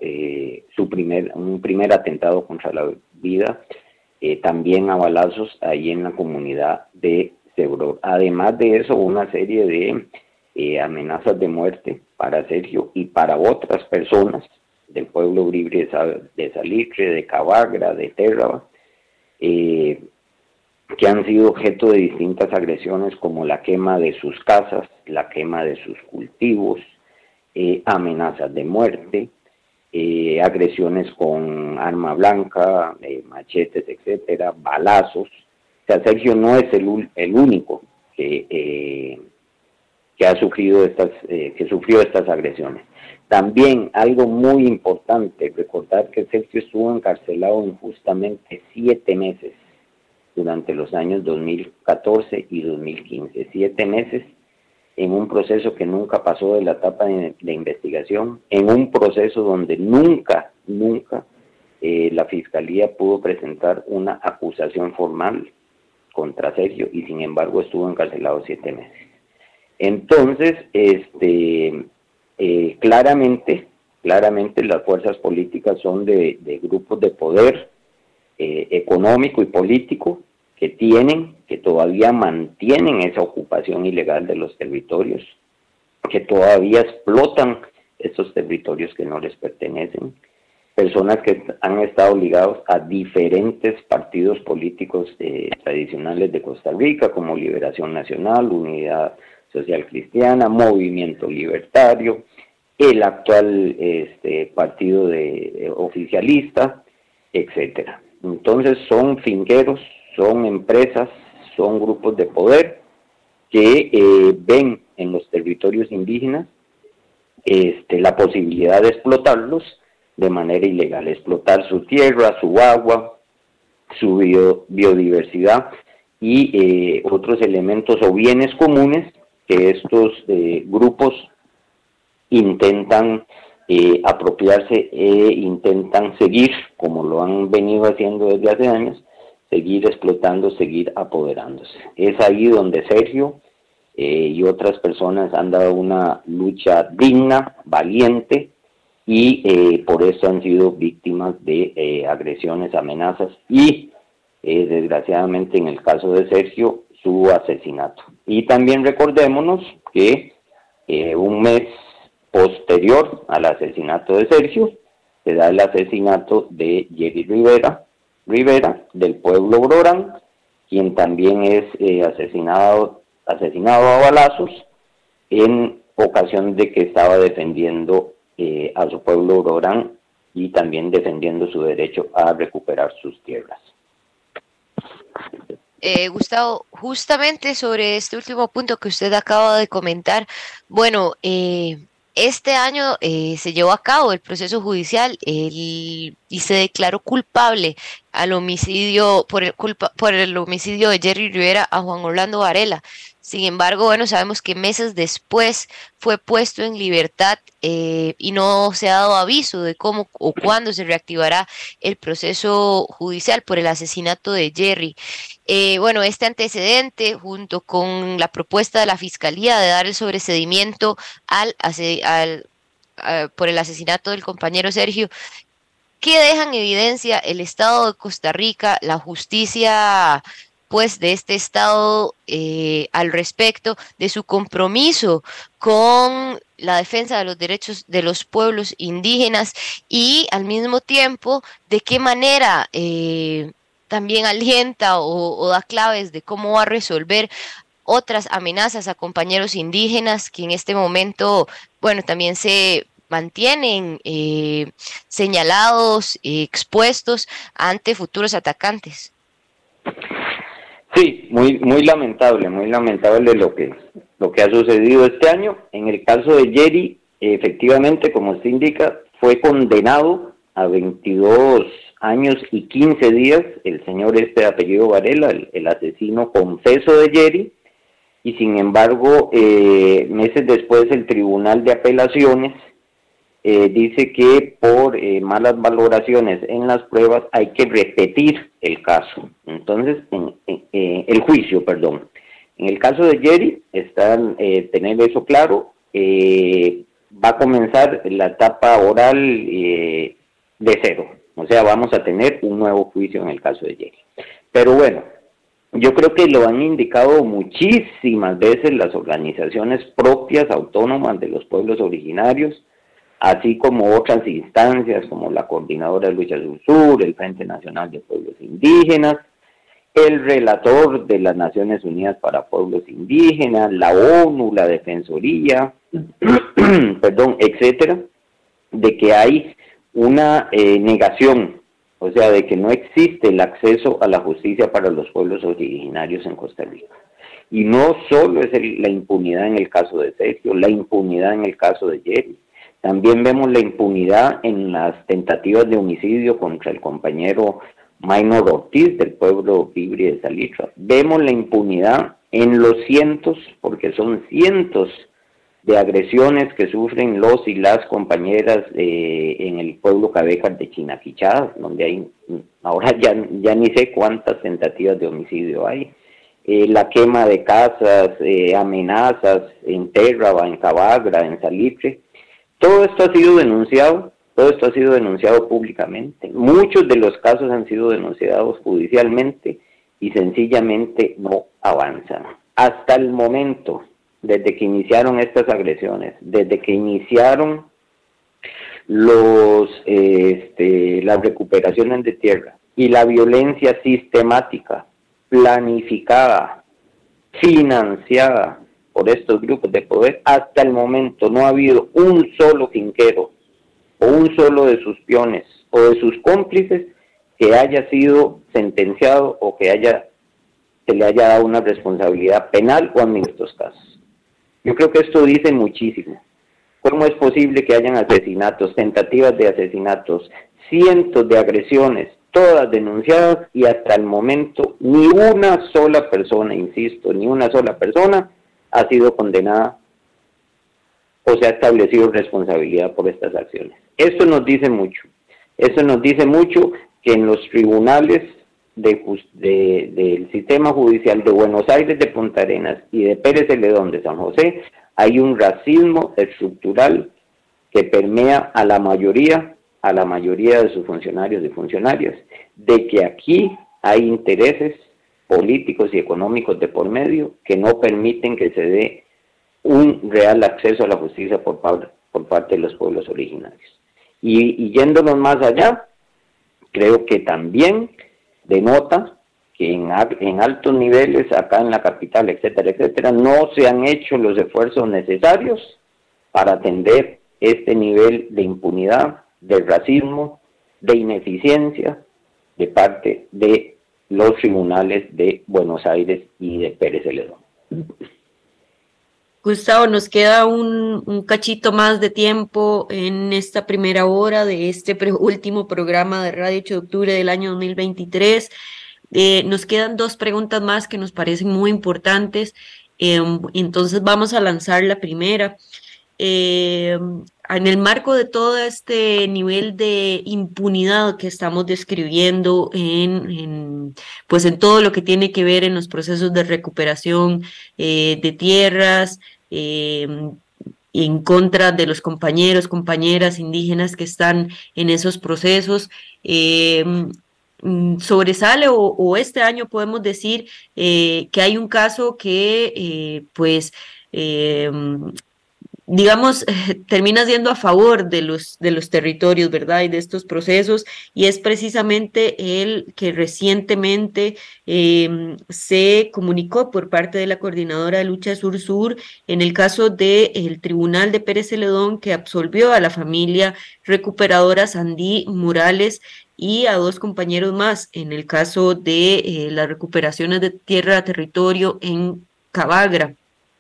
un primer atentado contra la vida, también a balazos ahí en la comunidad de Cebror. Además de eso, una serie de amenazas de muerte para Sergio y para otras personas del pueblo libre de Salitre, de Cabagra, de Térraba, que han sido objeto de distintas agresiones, como la quema de sus casas, la quema de sus cultivos, amenazas de muerte, agresiones con arma blanca, machetes, etcétera, balazos. O sea, Sergio no es el único que ha sufrido que sufrió estas agresiones. También algo muy importante, recordar que Sergio estuvo encarcelado injustamente 7 meses durante los años 2014 y 2015, 7 meses en un proceso que nunca pasó de la etapa de investigación, en un proceso donde nunca la Fiscalía pudo presentar una acusación formal contra Sergio, y sin embargo estuvo encarcelado 7 meses. Entonces, claramente las fuerzas políticas son de grupos de poder económico y político que todavía mantienen esa ocupación ilegal de los territorios, que todavía explotan estos territorios que no les pertenecen, personas que han estado ligados a diferentes partidos políticos tradicionales de Costa Rica, como Liberación Nacional, Unidad Social Cristiana, Movimiento Libertario, el actual partido oficialista, etcétera. Entonces son finqueros, son empresas, son grupos de poder que ven en los territorios indígenas la posibilidad de explotarlos de manera ilegal, explotar su tierra, su agua, su biodiversidad y otros elementos o bienes comunes que estos grupos intentan apropiarse e intentan seguir, como lo han venido haciendo desde hace años, seguir explotando, seguir apoderándose. Es ahí donde Sergio y otras personas han dado una lucha digna, valiente, y por eso han sido víctimas de agresiones, amenazas y, desgraciadamente en el caso de Sergio, su asesinato. Y también recordémonos que un mes posterior al asesinato de Sergio, se da el asesinato de Jerry Rivera del pueblo Brorán, quien también es asesinado a balazos en ocasión de que estaba defendiendo a su pueblo Brorán y también defendiendo su derecho a recuperar sus tierras. Gustavo, justamente sobre este último punto que usted acaba de comentar, bueno, este año se llevó a cabo el proceso judicial y se declaró culpable al homicidio por el homicidio de Jerry Rivera a Juan Orlando Varela. Sin embargo, bueno, sabemos que meses después fue puesto en libertad y no se ha dado aviso de cómo o cuándo se reactivará el proceso judicial por el asesinato de Jerry. Bueno, este antecedente, junto con la propuesta de la Fiscalía de dar el sobreseimiento por el asesinato del compañero Sergio, que dejan en evidencia el Estado de Costa Rica, la justicia pues de este Estado al respecto de su compromiso con la defensa de los derechos de los pueblos indígenas y al mismo tiempo de qué manera también alienta o da claves de cómo va a resolver otras amenazas a compañeros indígenas que en este momento, bueno, también se mantienen expuestos ante futuros atacantes. Sí, muy lamentable lo que ha sucedido este año. En el caso de Yeri, efectivamente, como usted indica, fue condenado a 22 años y 15 días el señor de apellido Varela, el asesino confeso de Yeri, y sin embargo, meses después el Tribunal de Apelaciones dice que por malas valoraciones en las pruebas hay que repetir el caso. Entonces, el juicio, perdón. En el caso de Yeri, tener eso claro, va a comenzar la etapa oral de cero. O sea, vamos a tener un nuevo juicio en el caso de Yeri. Pero bueno, yo creo que lo han indicado muchísimas veces las organizaciones propias, autónomas de los pueblos originarios, así como otras instancias como la Coordinadora de Lucha del Sur, el Frente Nacional de Pueblos Indígenas, el relator de las Naciones Unidas para Pueblos Indígenas, la ONU, la Defensoría, perdón, etcétera, de que hay una negación, o sea, de que no existe el acceso a la justicia para los pueblos originarios en Costa Rica. Y no solo es la impunidad en el caso de Sergio, la impunidad en el caso de Yeri. También vemos la impunidad en las tentativas de homicidio contra el compañero Maynor Ortiz del pueblo Pibri de Salitra. Vemos la impunidad en los cientos, porque son cientos de agresiones que sufren los y las compañeras en el pueblo Cabecas de Chinaquichá, donde hay, ahora ya ni sé cuántas tentativas de homicidio hay. La quema de casas, amenazas en Térraba, en Cabagra, en Salitre. Todo esto ha sido denunciado públicamente. Muchos de los casos han sido denunciados judicialmente y sencillamente no avanzan. Hasta el momento, desde que iniciaron estas agresiones, desde que iniciaron las recuperaciones de tierra y la violencia sistemática, planificada, financiada por estos grupos de poder, hasta el momento no ha habido un solo finquero o un solo de sus peones o de sus cómplices que haya sido sentenciado o que se le haya dado una responsabilidad penal o en estos casos. Yo creo que esto dice muchísimo. ¿Cómo es posible que hayan asesinatos, tentativas de asesinatos, cientos de agresiones, todas denunciadas y hasta el momento ni una sola persona, insisto, ni una sola persona ha sido condenada o se ha establecido responsabilidad por estas acciones? Eso nos dice mucho. Eso nos dice mucho que en los tribunales del sistema judicial de Buenos Aires, de Punta Arenas y de Pérez Celedón de San José hay un racismo estructural que permea a la mayoría de sus funcionarios y funcionarias, de que aquí hay intereses políticos y económicos de por medio que no permiten que se dé un real acceso a la justicia por parte de los pueblos originarios. Y yéndonos más allá, creo que también denota que en altos niveles, acá en la capital, etcétera, etcétera, no se han hecho los esfuerzos necesarios para atender este nivel de impunidad, de racismo, de ineficiencia de parte de los tribunales de Buenos Aires y de Pérez Celedón. Gustavo, nos queda un cachito más de tiempo en esta primera hora de este último programa de Radio 8 de octubre del año 2023. Nos quedan dos preguntas más que nos parecen muy importantes, entonces vamos a lanzar la primera. En el marco de todo este nivel de impunidad que estamos describiendo pues en todo lo que tiene que ver en los procesos de recuperación de tierras, en contra de los compañeros, compañeras indígenas que están en esos procesos, sobresale o este año podemos decir que hay un caso que digamos, termina siendo a favor de los territorios, ¿verdad? Y de estos procesos, y es precisamente el que recientemente se comunicó por parte de la Coordinadora de Lucha Sur-Sur en el caso del Tribunal de Pérez Celedón, que absolvió a la familia recuperadora Sandí Morales y a 2 compañeros más en el caso de las recuperaciones de tierra a territorio en Cabagra.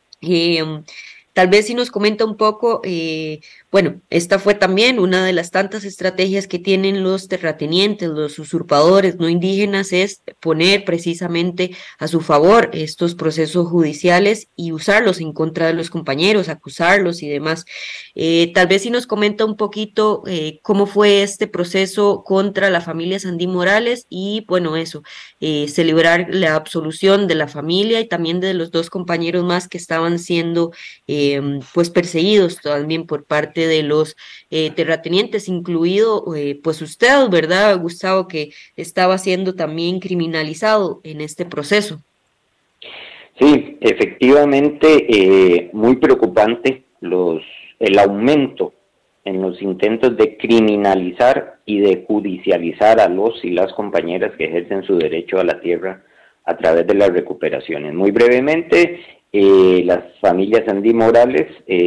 Tal vez si nos comenta un poco, bueno, esta fue también una de las tantas estrategias que tienen los terratenientes, los usurpadores no indígenas, es poner precisamente a su favor estos procesos judiciales y usarlos en contra de los compañeros, acusarlos y demás. Tal vez si nos comenta un poquito cómo fue este proceso contra la familia Sandí Morales y, bueno, eso, celebrar la absolución de la familia y también de los 2 compañeros más que estaban siendo pues perseguidos también por parte de los terratenientes, incluido pues usted, ¿verdad, Gustavo, que estaba siendo también criminalizado en este proceso? Sí, efectivamente, muy preocupante el aumento en los intentos de criminalizar y de judicializar a los y las compañeras que ejercen su derecho a la tierra a través de las recuperaciones. Muy brevemente, las familias Sandí Morales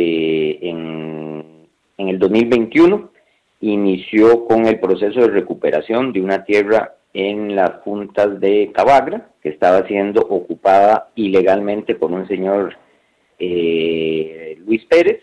en el 2021 inició con el proceso de recuperación de una tierra en las juntas de Cabagra, que estaba siendo ocupada ilegalmente por un señor Luis Pérez.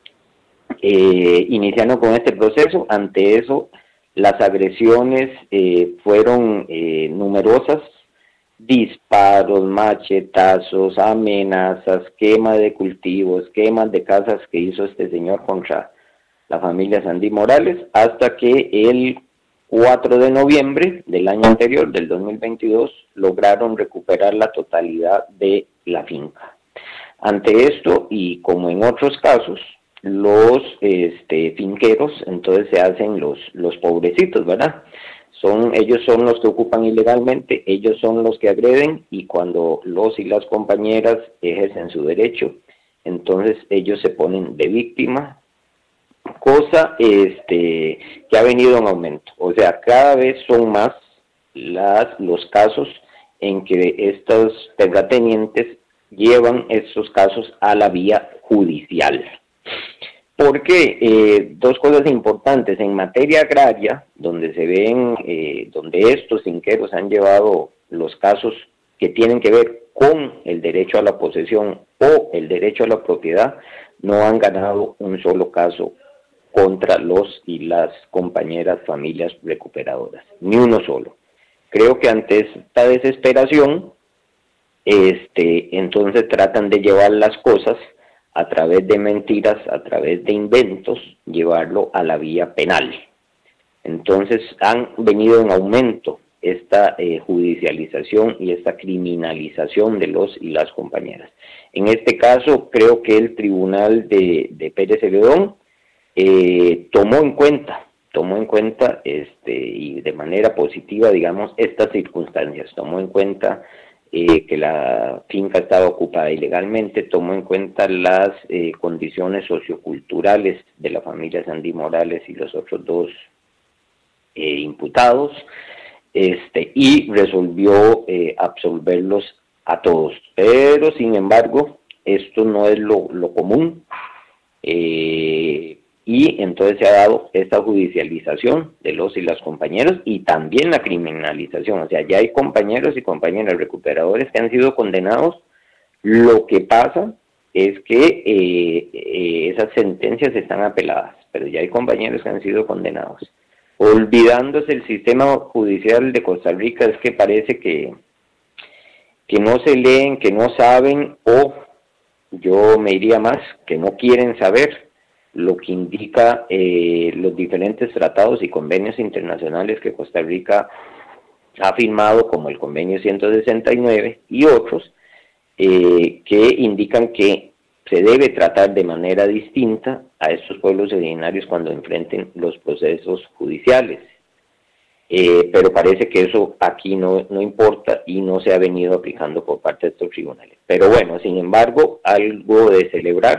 Iniciando con este proceso, ante eso las agresiones fueron numerosas: disparos, machetazos, amenazas, quema de cultivos, quemas de casas que hizo este señor contra la familia Sandí Morales, hasta que el 4 de noviembre del año anterior, del 2022, lograron recuperar la totalidad de la finca. Ante esto, y como en otros casos, los finqueros entonces se hacen los pobrecitos, ¿verdad? Ellos son los que ocupan ilegalmente, ellos son los que agreden, y cuando los y las compañeras ejercen su derecho, entonces ellos se ponen de víctima, cosa que ha venido en aumento. O sea, cada vez son más los casos en que estos terratenientes llevan estos casos a la vía judicial. Porque 2 cosas importantes: en materia agraria, donde se ven, donde estos finqueros han llevado los casos que tienen que ver con el derecho a la posesión o el derecho a la propiedad, no han ganado un solo caso contra los y las compañeras familias recuperadoras, ni uno solo. Creo que ante esta desesperación, entonces tratan de llevar las cosas a través de mentiras, a través de inventos, llevarlo a la vía penal. Entonces han venido en aumento esta judicialización y esta criminalización de los y las compañeras. En este caso, creo que el Tribunal de Pérez Celedón tomó en cuenta y de manera positiva, digamos, estas circunstancias. Tomó en cuenta que la finca estaba ocupada ilegalmente, tomó en cuenta las condiciones socioculturales de la familia Sandí Morales y los otros 2 imputados, y resolvió absolverlos a todos. Pero, sin embargo, esto no es lo común, y entonces se ha dado esta judicialización de los y las compañeros y también la criminalización. O sea, ya hay compañeros y compañeras recuperadores que han sido condenados. Lo que pasa es que esas sentencias están apeladas, pero ya hay compañeros que han sido condenados. Olvidándose el sistema judicial de Costa Rica, es que parece que no se leen, que no saben, o yo me iría más, que no quieren saber lo que indica los diferentes tratados y convenios internacionales que Costa Rica ha firmado, como el convenio 169 y otros, que indican que se debe tratar de manera distinta a estos pueblos originarios cuando enfrenten los procesos judiciales. Pero parece que eso aquí no importa y no se ha venido aplicando por parte de estos tribunales. Pero bueno, sin embargo, algo de celebrar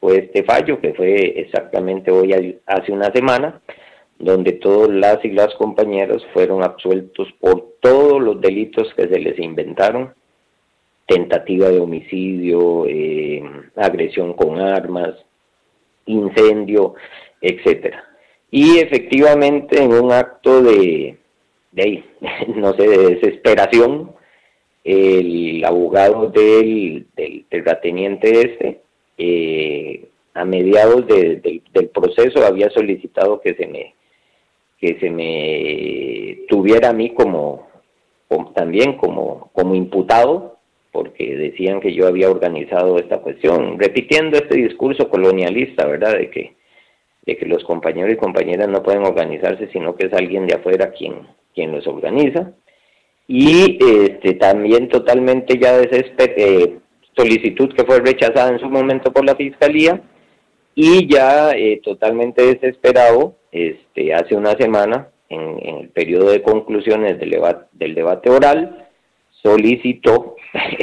fue este fallo, que fue exactamente hoy, hace una semana, donde todas las y las compañeras fueron absueltos por todos los delitos que se les inventaron: tentativa de homicidio, agresión con armas, incendio, etcétera. Y efectivamente, en un acto de desesperación, el abogado del terrateniente a mediados del proceso había solicitado que se me tuviera a mí también como imputado, porque decían que yo había organizado esta cuestión, repitiendo este discurso colonialista, ¿verdad?, de que los compañeros y compañeras no pueden organizarse, sino que es alguien de afuera quien los organiza. Y también totalmente ya solicitud que fue rechazada en su momento por la Fiscalía, y ya totalmente desesperado, hace una semana, en el periodo de conclusiones del debate oral, solicitó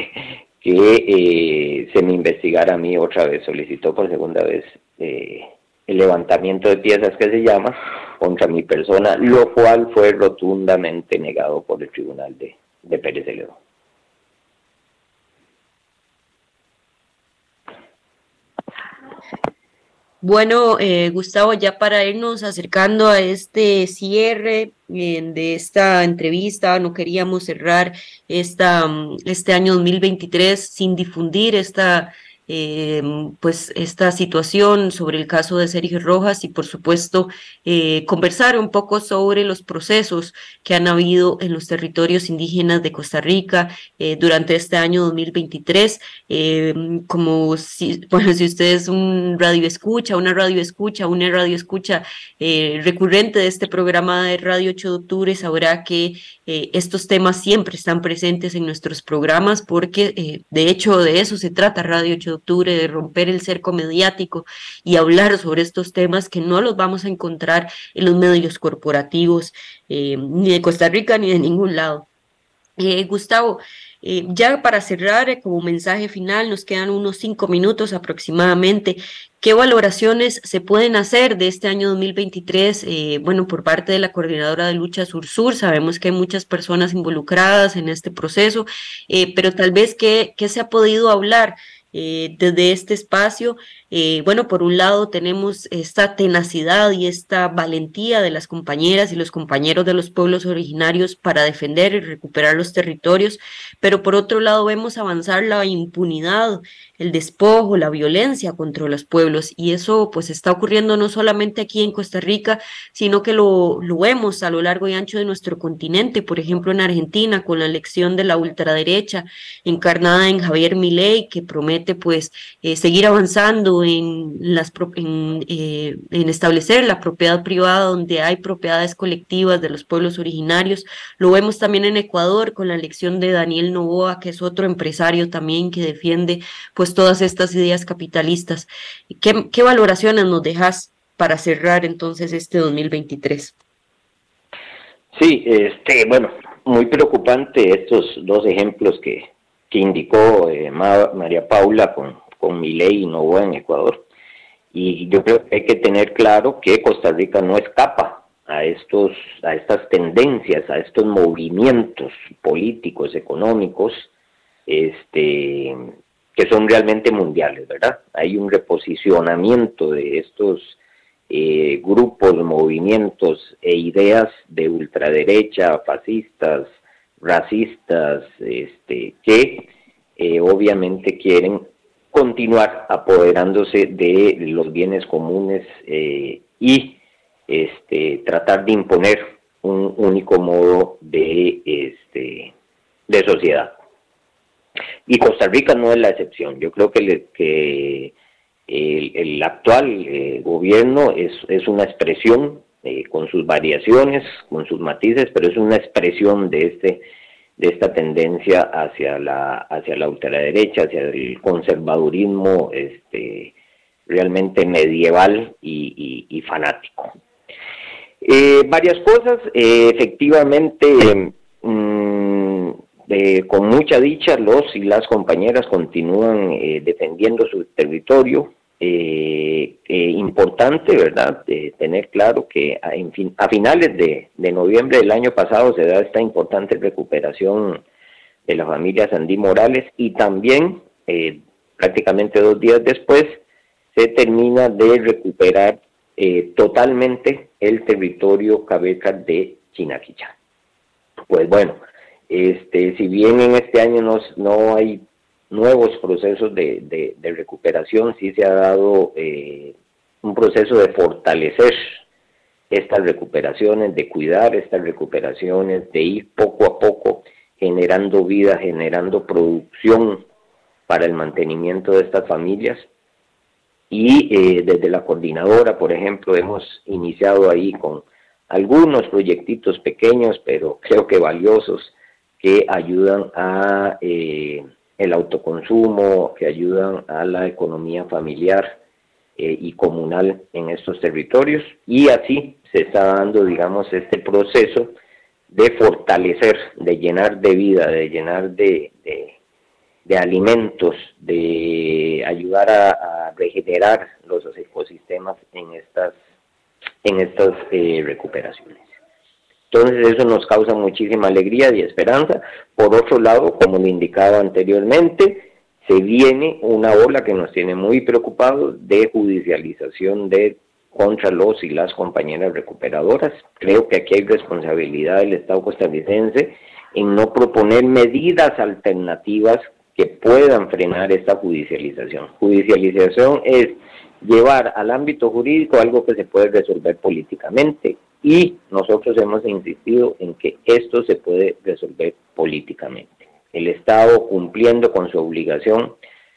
que se me investigara a mí otra vez, solicitó por segunda vez el levantamiento de piezas, que se llama, contra mi persona, lo cual fue rotundamente negado por el tribunal de Pérez Celedón. Bueno, Gustavo, ya para irnos acercando a este cierre de esta entrevista, no queríamos cerrar este año 2023 sin difundir esta situación sobre el caso de Sergio Rojas y, por supuesto, conversar un poco sobre los procesos que han habido en los territorios indígenas de Costa Rica durante este año 2023. Si usted es una radio escucha recurrente de este programa de Radio 8 de Octubre, sabrá que estos temas siempre están presentes en nuestros programas, porque de hecho de eso se trata Radio 8 de Octubre, de romper el cerco mediático y hablar sobre estos temas que no los vamos a encontrar en los medios corporativos ni de Costa Rica ni de ningún lado. Gustavo, ya para cerrar, como mensaje final, nos quedan unos 5 minutos aproximadamente. ¿Qué valoraciones se pueden hacer de este año 2023? Por parte de la Coordinadora de Lucha Sur-Sur, sabemos que hay muchas personas involucradas en este proceso, pero tal vez ¿qué se ha podido hablar desde este espacio? Por un lado tenemos esta tenacidad y esta valentía de las compañeras y los compañeros de los pueblos originarios para defender y recuperar los territorios, pero por otro lado vemos avanzar la impunidad, el despojo, la violencia contra los pueblos, y eso pues está ocurriendo no solamente aquí en Costa Rica, sino que lo vemos a lo largo y ancho de nuestro continente. Por ejemplo, en Argentina, con la elección de la ultraderecha encarnada en Javier Milei, que promete pues seguir avanzando en establecer la propiedad privada donde hay propiedades colectivas de los pueblos originarios. Lo vemos también en Ecuador con la elección de Daniel Noboa, que es otro empresario también que defiende pues todas estas ideas capitalistas. ¿Qué valoraciones nos dejas para cerrar entonces este 2023? Sí, muy preocupante estos dos ejemplos que indicó María Paula con Milei y Noboa en Ecuador. Y yo creo que hay que tener claro que Costa Rica no escapa a estas tendencias, a estos movimientos políticos, económicos, que son realmente mundiales, ¿verdad? Hay un reposicionamiento de estos grupos, movimientos e ideas de ultraderecha, fascistas, racistas, que obviamente quieren continuar apoderándose de los bienes comunes y tratar de imponer un único modo de sociedad. Y Costa Rica no es la excepción. Yo creo que el actual gobierno es una expresión, con sus variaciones, con sus matices, pero es una expresión de esta tendencia hacia la ultraderecha, hacia el conservadurismo realmente medieval y fanático. Varias cosas, efectivamente, con mucha dicha los y las compañeras continúan defendiendo su territorio, importante, ¿verdad? Tener claro que a finales de noviembre del año pasado se da esta importante recuperación de la familia Sandí Morales, y también prácticamente 2 días después se termina de recuperar totalmente el territorio Cabeca de Chinaquichá. Pues bueno, si bien en este año no hay nuevos procesos de recuperación, sí se ha dado un proceso de fortalecer estas recuperaciones, de cuidar estas recuperaciones, de ir poco a poco generando vida, generando producción para el mantenimiento de estas familias. Y desde la coordinadora, por ejemplo, hemos iniciado ahí con algunos proyectitos pequeños, pero creo que valiosos, que ayudan a el autoconsumo, que ayudan a la economía familiar y comunal en estos territorios, y así se está dando, digamos, este proceso de fortalecer, de llenar de vida, de llenar de alimentos, de ayudar a regenerar los ecosistemas en estas recuperaciones. Entonces eso nos causa muchísima alegría y esperanza. Por otro lado, como le indicaba anteriormente, se viene una ola que nos tiene muy preocupados de judicialización contra los y las compañeras recuperadoras. Creo que aquí hay responsabilidad del Estado costarricense en no proponer medidas alternativas que puedan frenar esta judicialización. Judicialización es llevar al ámbito jurídico algo que se puede resolver políticamente, y nosotros hemos insistido en que esto se puede resolver políticamente. El Estado, cumpliendo con su obligación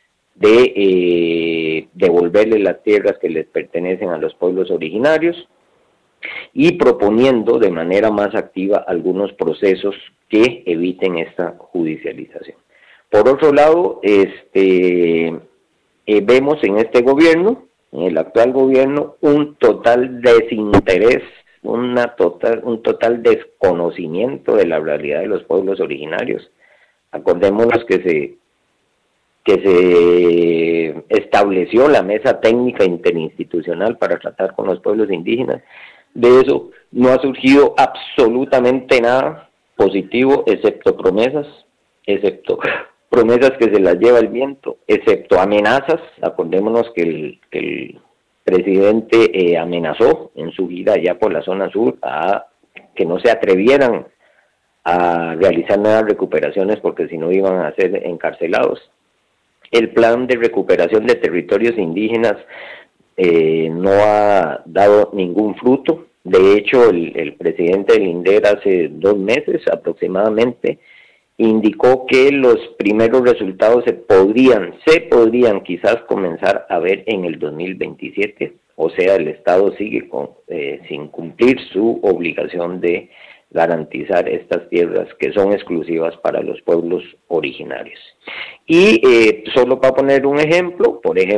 de devolverle las tierras que les pertenecen a los pueblos originarios, y proponiendo de manera más activa algunos procesos que eviten esta judicialización. Por otro lado, vemos en este gobierno, en el actual gobierno, un total desinterés, un total desconocimiento de la realidad de los pueblos originarios. Acordémonos que se estableció la mesa técnica interinstitucional para tratar con los pueblos indígenas. De eso no ha surgido absolutamente nada positivo, excepto promesas que se las lleva el viento, excepto amenazas. Acordémonos que el presidente amenazó en su gira allá por la zona sur a que no se atrevieran a realizar nuevas recuperaciones porque si no iban a ser encarcelados. El plan de recuperación de territorios indígenas no ha dado ningún fruto. De hecho, el presidente del INDER hace 2 meses aproximadamente indicó que los primeros resultados se podrían quizás comenzar a ver en el 2027. O sea, el Estado sigue sin cumplir su obligación de garantizar estas tierras que son exclusivas para los pueblos originarios. Y solo para poner un ejemplo,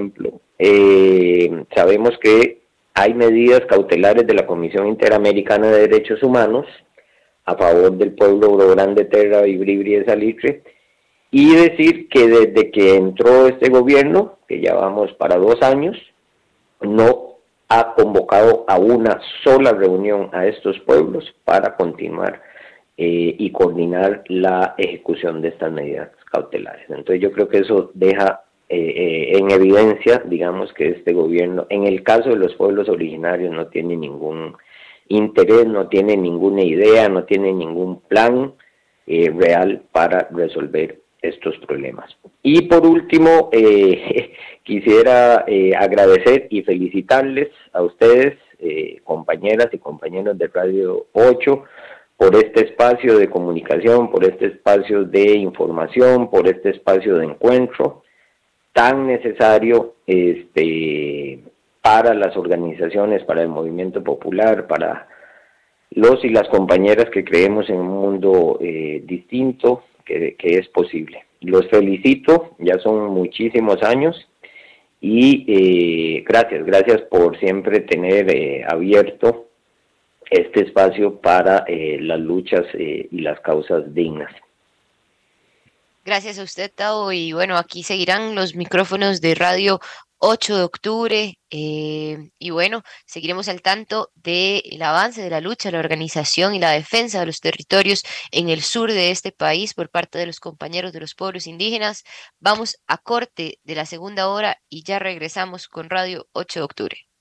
sabemos que hay medidas cautelares de la Comisión Interamericana de Derechos Humanos a favor del pueblo Oro Grande, Terra y Bribri de Salitre, y decir que desde que entró este gobierno, que ya vamos para 2 años, no ha convocado a una sola reunión a estos pueblos para continuar y coordinar la ejecución de estas medidas cautelares. Entonces yo creo que eso deja en evidencia, digamos, que este gobierno, en el caso de los pueblos originarios, no tiene ningún interés, no tiene ninguna idea, no tiene ningún plan real para resolver estos problemas. Y por último, quisiera agradecer y felicitarles a ustedes, compañeras y compañeros de Radio 8, por este espacio de comunicación, por este espacio de información, por este espacio de encuentro tan necesario para las organizaciones, para el movimiento popular, para los y las compañeras que creemos en un mundo distinto, que es posible. Los felicito, ya son muchísimos años, y gracias por siempre tener abierto este espacio para las luchas y las causas dignas. Gracias a usted, Tao, y bueno, aquí seguirán los micrófonos de Radio 8 de octubre. Y bueno, seguiremos al tanto del avance de la lucha, la organización y la defensa de los territorios en el sur de este país por parte de los compañeros de los pueblos indígenas. Vamos a corte de la segunda hora y ya regresamos con Radio 8 de octubre.